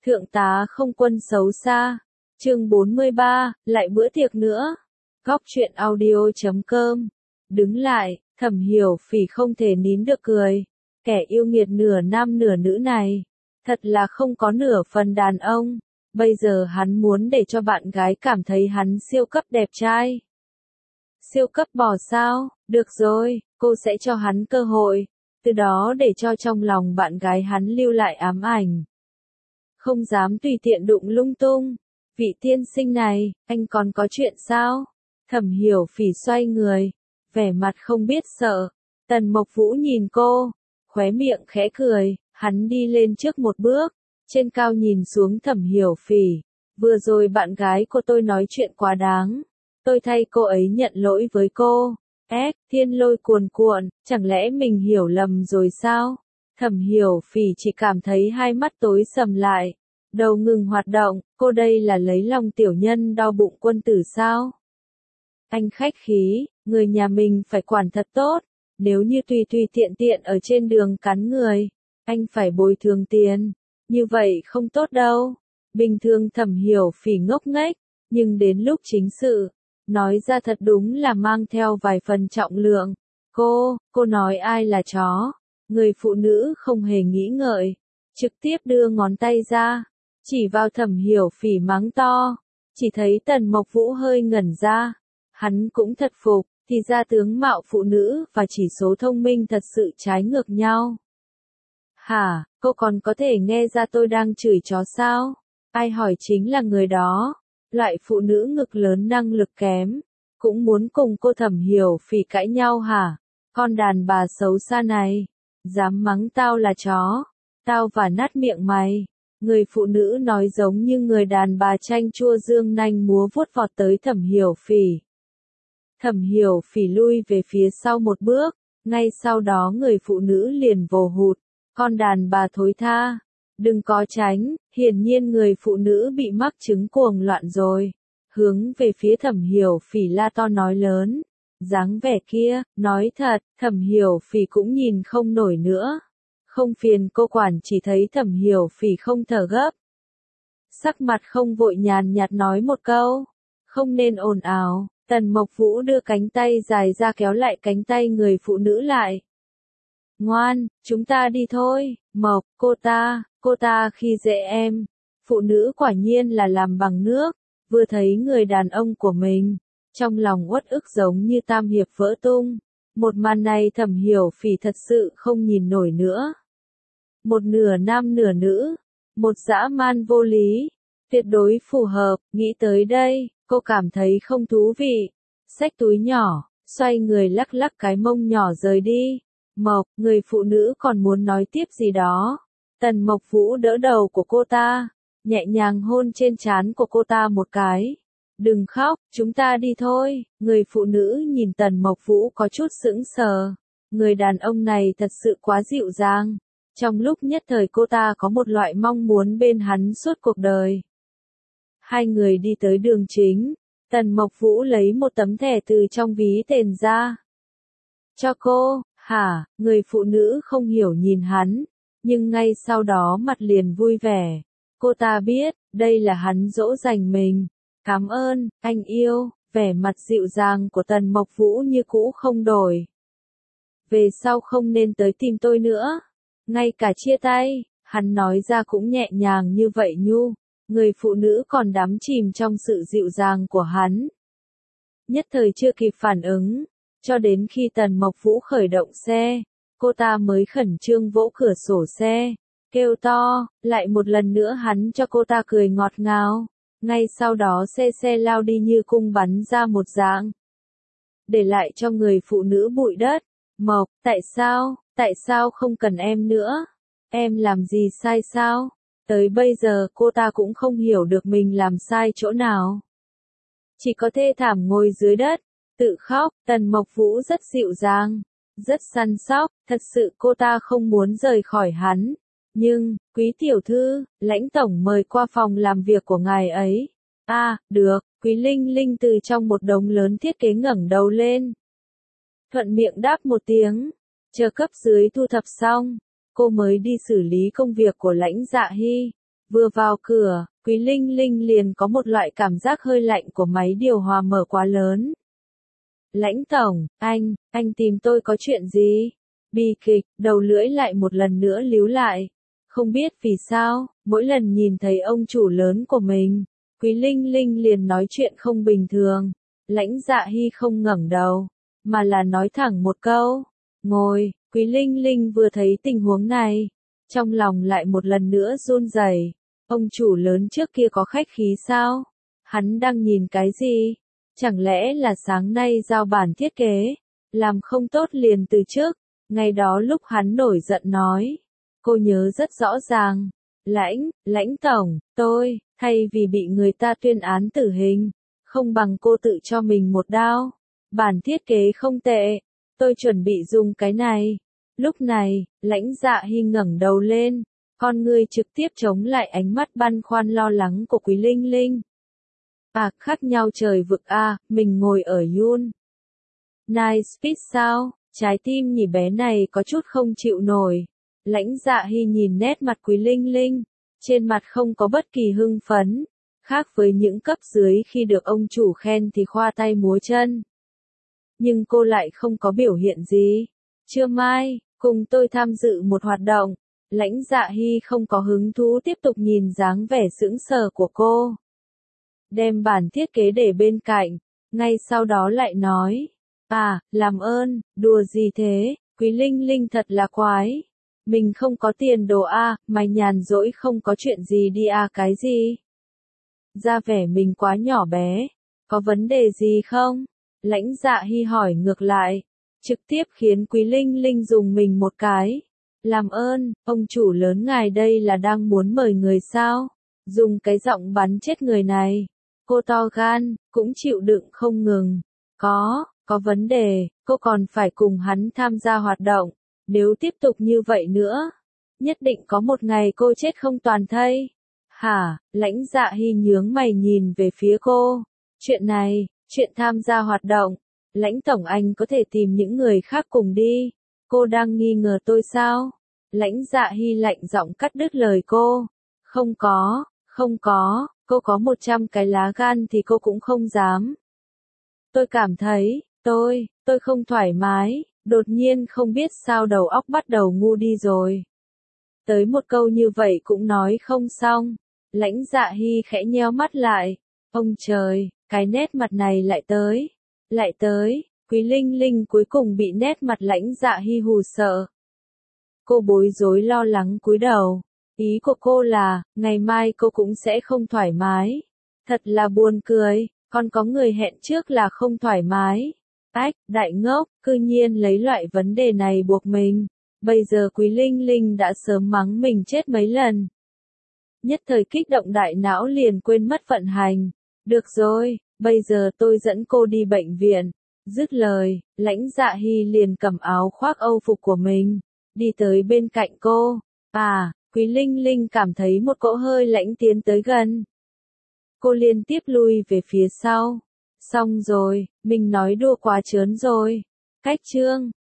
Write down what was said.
Thượng tá không quân xấu xa. Chương 43, lại bữa tiệc nữa. Góc truyện audio.com. Đứng lại, Thẩm Hiểu Phỉ không thể nín được cười. Kẻ yêu nghiệt nửa nam nửa nữ này, thật là không có nửa phần đàn ông. Bây giờ hắn muốn để cho bạn gái cảm thấy hắn siêu cấp đẹp trai. Siêu cấp bò sao? Được rồi, cô sẽ cho hắn cơ hội, từ đó để cho trong lòng bạn gái hắn lưu lại ám ảnh. Không dám tùy tiện đụng lung tung. Vị tiên sinh này, anh còn có chuyện sao? Thẩm Hiểu Phỉ xoay người, vẻ mặt không biết sợ. Tần Mộc Vũ nhìn cô, khóe miệng khẽ cười, hắn đi lên trước một bước, trên cao nhìn xuống Thẩm Hiểu Phỉ. Vừa rồi bạn gái của tôi nói chuyện quá đáng, tôi thay cô ấy nhận lỗi với cô. Thiên lôi cuồn cuộn, chẳng lẽ mình hiểu lầm rồi sao? Thẩm Hiểu Phỉ chỉ cảm thấy hai mắt tối sầm lại, đầu ngừng hoạt động, cô đây là lấy lòng tiểu nhân đau bụng quân tử sao? Anh khách khí, người nhà mình phải quản thật tốt, nếu như tùy tùy tiện tiện ở trên đường cắn người, anh phải bồi thường tiền, như vậy không tốt đâu. Bình thường Thẩm Hiểu Phỉ ngốc nghếch, nhưng đến lúc chính sự, nói ra thật đúng là mang theo vài phần trọng lượng. Cô nói ai là chó? Người phụ nữ không hề nghĩ ngợi, trực tiếp đưa ngón tay ra, chỉ vào Thẩm Hiểu Phỉ mắng to. Chỉ thấy Tần Mộc Vũ hơi ngẩn ra, hắn cũng thật phục, thì ra tướng mạo phụ nữ và chỉ số thông minh thật sự trái ngược nhau. Hả, cô còn có thể nghe ra tôi đang chửi chó sao? Ai hỏi chính là người đó. Loại phụ nữ ngực lớn năng lực kém, cũng muốn cùng cô Thẩm Hiểu Phỉ cãi nhau hả? Con đàn bà xấu xa này, dám mắng tao là chó, tao vả nát miệng mày. Người phụ nữ nói giống như người đàn bà chanh chua dương nanh múa vuốt vọt tới Thẩm Hiểu Phỉ. Thẩm Hiểu Phỉ lui về phía sau một bước, ngay sau đó người phụ nữ liền vồ hụt. Con đàn bà thối tha, đừng có tránh. Hiển nhiên người phụ nữ bị mắc chứng cuồng loạn rồi, hướng về phía Thẩm Hiểu Phỉ la to nói lớn. Dáng vẻ kia, nói thật, Thẩm Hiểu Phỉ cũng nhìn không nổi nữa. Không phiền cô quản, chỉ thấy Thẩm Hiểu Phỉ không thở gấp. Sắc mặt không vội nhàn nhạt nói một câu, không nên ồn ào. Tần Mộc Vũ đưa cánh tay dài ra kéo lại cánh tay người phụ nữ lại. Ngoan, chúng ta đi thôi. Mộc, cô ta khi dễ em. Phụ nữ quả nhiên là làm bằng nước. Vừa thấy người đàn ông của mình, trong lòng uất ức giống như tam hiệp vỡ tung. Một màn này Thẩm Hiểu Phỉ thật sự không nhìn nổi nữa. Một nửa nam nửa nữ, một dã man vô lý, tuyệt đối phù hợp. Nghĩ tới đây, cô cảm thấy không thú vị. Xách túi nhỏ, xoay người lắc lắc cái mông nhỏ rời đi. Mộc, người phụ nữ còn muốn nói tiếp gì đó. Tần Mộc Vũ đỡ đầu của cô ta, nhẹ nhàng hôn trên trán của cô ta một cái. Đừng khóc, chúng ta đi thôi. Người phụ nữ nhìn Tần Mộc Vũ có chút sững sờ. Người đàn ông này thật sự quá dịu dàng. Trong lúc nhất thời cô ta có một loại mong muốn bên hắn suốt cuộc đời. Hai người đi tới đường chính. Tần Mộc Vũ lấy một tấm thẻ từ trong ví tiền ra. Cho cô. Hả, người phụ nữ không hiểu nhìn hắn, nhưng ngay sau đó mặt liền vui vẻ. Cô ta biết, đây là hắn dỗ dành mình. Cảm ơn, anh yêu. Vẻ mặt dịu dàng của Tần Mộc Vũ như cũ không đổi. Về sau không nên tới tìm tôi nữa. Ngay cả chia tay, hắn nói ra cũng nhẹ nhàng như vậy nhu. Người phụ nữ còn đắm chìm trong sự dịu dàng của hắn. Nhất thời chưa kịp phản ứng. Cho đến khi Tần Mộc Vũ khởi động xe, cô ta mới khẩn trương vỗ cửa sổ xe, kêu to. Lại một lần nữa hắn cho cô ta cười ngọt ngào. Ngay sau đó xe lao đi như cung bắn ra một dạng, để lại cho người phụ nữ bụi đất. Mộc, tại sao không cần em nữa? Em làm gì sai sao? Tới bây giờ cô ta cũng không hiểu được mình làm sai chỗ nào. Chỉ có thê thảm ngồi dưới đất, tự khóc. Tần Mộc Vũ rất dịu dàng, rất săn sóc, thật sự cô ta không muốn rời khỏi hắn. Nhưng, quý tiểu thư, lãnh tổng mời qua phòng làm việc của ngài ấy. Được. Quý Linh Linh từ trong một đống lớn thiết kế ngẩng đầu lên, thuận miệng đáp một tiếng. Chờ cấp dưới thu thập xong, cô mới đi xử lý công việc của Lãnh Dạ Hy. Vừa vào cửa, Quý Linh Linh liền có một loại cảm giác hơi lạnh của máy điều hòa mở quá lớn. Lãnh tổng, anh tìm tôi có chuyện gì? Bi kịch, đầu lưỡi lại một lần nữa líu lại. Không biết vì sao, mỗi lần nhìn thấy ông chủ lớn của mình, Quý Linh Linh liền nói chuyện không bình thường. Lãnh Dạ Hy không ngẩng đầu, mà là nói thẳng một câu. Ngồi, Quý Linh Linh vừa thấy tình huống này, trong lòng lại một lần nữa run rẩy. Ông chủ lớn trước kia có khách khí sao? Hắn đang nhìn cái gì? Chẳng lẽ là sáng nay giao bản thiết kế, làm không tốt liền từ trước? Ngày đó lúc hắn nổi giận nói, cô nhớ rất rõ ràng. Lãnh tổng, tôi, thay vì bị người ta tuyên án tử hình, không bằng cô tự cho mình một đao. Bản thiết kế không tệ, tôi chuẩn bị dùng cái này. Lúc này, Lãnh Dạ Hy ngẩng đầu lên, con ngươi trực tiếp chống lại ánh mắt băn khoăn lo lắng của Quý Linh Linh. Khác nhau trời vực mình ngồi ở Yun. Nice Speed sao? Trái tim nhỉ bé này có chút không chịu nổi. Lãnh Dạ Hy nhìn nét mặt Quý Linh Linh, trên mặt không có bất kỳ hưng phấn, khác với những cấp dưới khi được ông chủ khen thì khoa tay múa chân. Nhưng cô lại không có biểu hiện gì. Trưa mai, cùng tôi tham dự một hoạt động. Lãnh Dạ Hy không có hứng thú tiếp tục nhìn dáng vẻ sững sờ của cô. Đem bản thiết kế để bên cạnh, ngay sau đó lại nói. Làm ơn, đùa gì thế, Quý Linh Linh thật là quái. Mình không có tiền đồ mày nhàn rỗi không có chuyện gì đi cái gì. Ra vẻ mình quá nhỏ bé, có vấn đề gì không? Lãnh Dạ Hy hỏi ngược lại, trực tiếp khiến Quý Linh Linh dùng mình một cái. Làm ơn, ông chủ lớn ngài đây là đang muốn mời người sao? Dùng cái giọng bắn chết người này. Cô to gan, cũng chịu đựng không ngừng. Có vấn đề, cô còn phải cùng hắn tham gia hoạt động. Nếu tiếp tục như vậy nữa, nhất định có một ngày cô chết không toàn thây. Hả? Lãnh Dạ Hy nhướng mày nhìn về phía cô. Chuyện này, chuyện tham gia hoạt động. Lãnh tổng anh có thể tìm những người khác cùng đi. Cô đang nghi ngờ tôi sao? Lãnh Dạ Hy lạnh giọng cắt đứt lời cô. Không có, cô có 100 cái lá gan thì cô cũng không dám. Tôi cảm thấy, tôi không thoải mái, đột nhiên không biết sao đầu óc bắt đầu ngu đi rồi. Tới một câu như vậy cũng nói không xong. Lãnh Dạ Hy khẽ nheo mắt lại. Ông trời, cái nét mặt này lại tới. Quý Linh Linh cuối cùng bị nét mặt Lãnh Dạ Hy hù sợ. Cô bối rối lo lắng cúi đầu. Ý của cô là, ngày mai cô cũng sẽ không thoải mái. Thật là buồn cười, còn có người hẹn trước là không thoải mái. Đại ngốc, cư nhiên lấy loại vấn đề này buộc mình. Bây giờ Quý Linh Linh đã sớm mắng mình chết mấy lần. Nhất thời kích động đại não liền quên mất vận hành. Được rồi, bây giờ tôi dẫn cô đi bệnh viện. Dứt lời, Lãnh Dạ Hy liền cầm áo khoác âu phục của mình, đi tới bên cạnh cô. Quý Linh Linh cảm thấy một cỗ hơi lãnh tiến tới gần. Cô liên tiếp lui về phía sau. Xong rồi, mình nói đùa quá trớn rồi. Cách chương